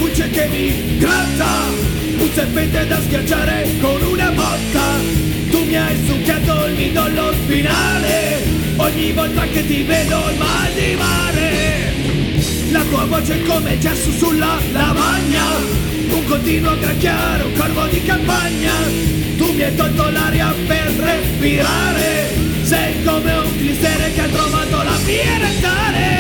pulce che mi gratta, un serpente da schiacciare con una botta. Tu mi hai succhiato il midollo spinale, ogni volta che ti vedo il mal di mare. La tua voce è come gesso sulla lavagna, un continuo gracchiare, un corvo di campagna. Tu mi hai tolto l'aria per respirare, sei come un clissere che ha trovato la via rettale.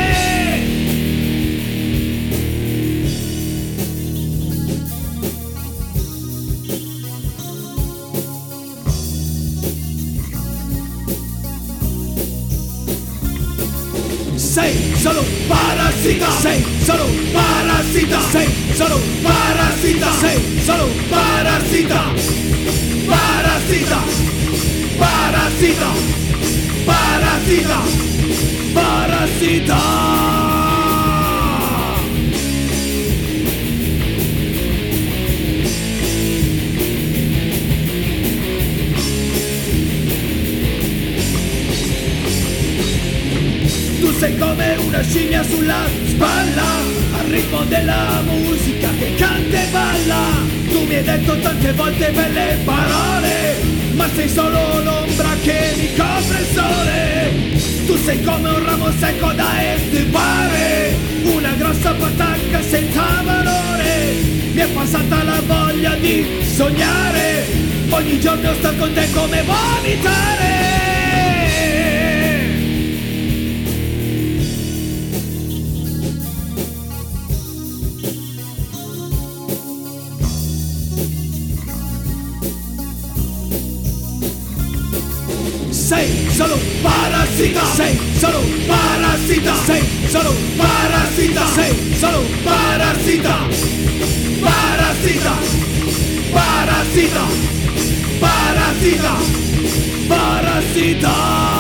Sei solo un parassita, sei solo un parassita, sei solo un parassita, sei solo un parassita. Parassita, parassita, parassita, parassita. Tu sei come una scimmia sulla spalla, al ritmo della musica che canta e balla. Tu mi hai detto tante volte belle parole, ma sei solo l'ombra che mi copre il sole. Tu sei come un ramo secco da estirpare, una grossa patacca senza valore. Mi è passata la voglia di sognare, ogni giorno sto con te come vomitare. Sei solo un parassita, sei solo un parassita, sei solo un parassita, sei solo un parassita. Parassita, parassita, parassita, parassita.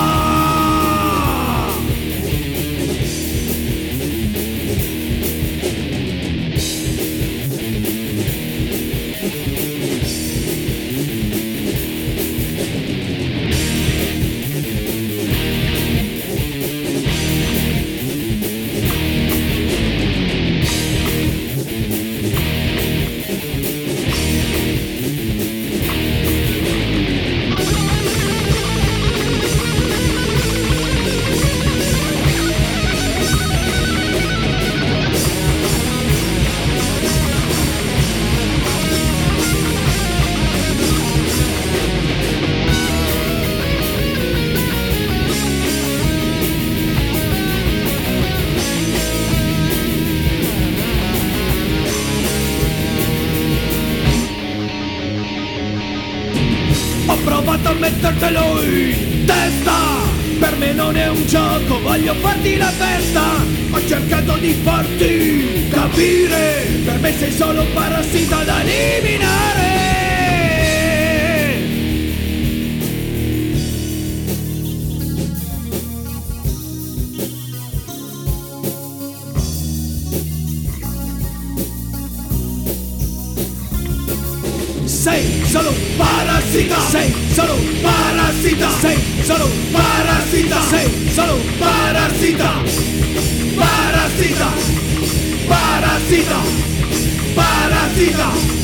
Ho provato a mettertelo in testa, per me non è un gioco, voglio farti la festa. Ho cercato di farti capire, per me sei solo un parassita da eliminare. Sei solo un parassita, sei solo un parassita, sei solo un parassita, sei solo un parassita. Parassita, parassita, parassita.